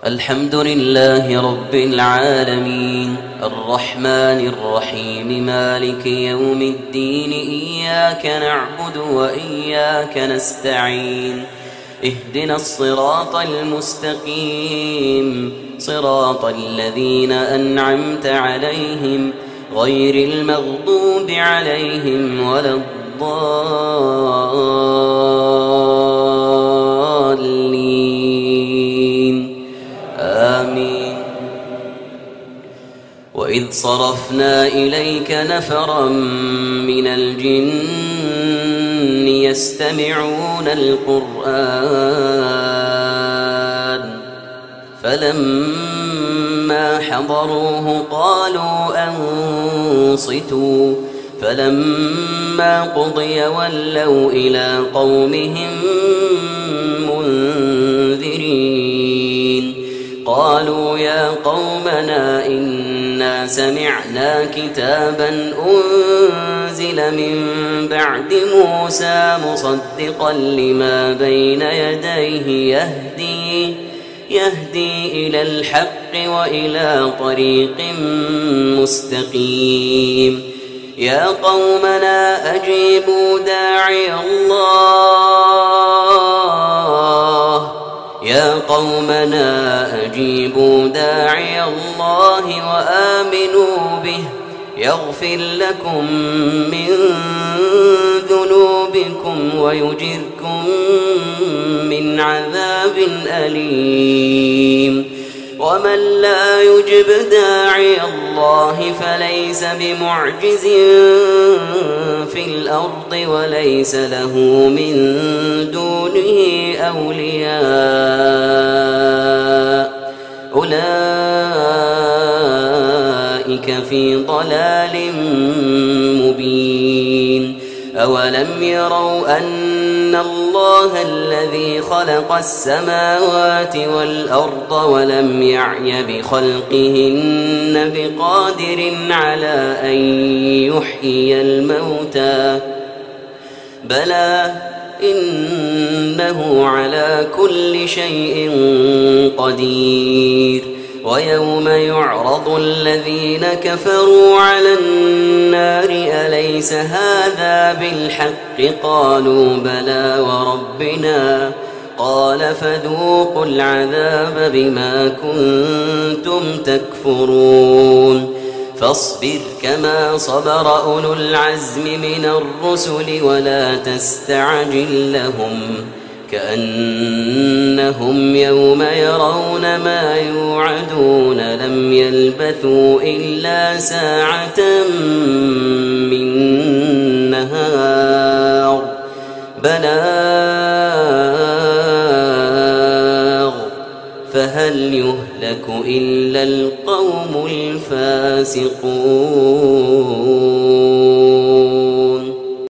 الحمد لله رب العالمين الرحمن الرحيم مالك يوم الدين إياك نعبد وإياك نستعين اهدنا الصراط المستقيم صراط الذين أنعمت عليهم غير المغضوب عليهم ولا الضالين آمين. وإذ صرفنا إليك نفرا من الجن يستمعون القرآن فلما حضروه قالوا أنصتوا فلما قضي ولوا إلى قومهم منذرين قالوا يا قومنا إنا سمعنا كتابا أنزل من بعد موسى مصدقا لما بين يديه يهدي إلى الحق وإلى طريق مستقيم يا قومنا أجيبوا داعي الله وآمنوا به يغفر لكم من ذنوبكم ويجركم من عذاب أليم ومن لا يجب داعي الله فليس بمعجز في الأرض وليس له من دونه أولياء أولئك في ضلال مبين أولم يروا أن الله الذي خلق السماوات والأرض ولم يعي بخلقهن بقادر على أن يحيي الموتى بلى إنه على كل شيء قدير ويوم يعرض الذين كفروا على النار أليس هذا بالحق قالوا بلى وربنا قال فذوقوا العذاب بما كنتم تكفرون فاصبر كما صبر أولو العزم من الرسل ولا تستعجل لهم كأنهم يوم يرون ما يوعدون لم يلبثوا إلا ساعة من نهار بلاغ فهل يهلك إلا القوم الفاسقون.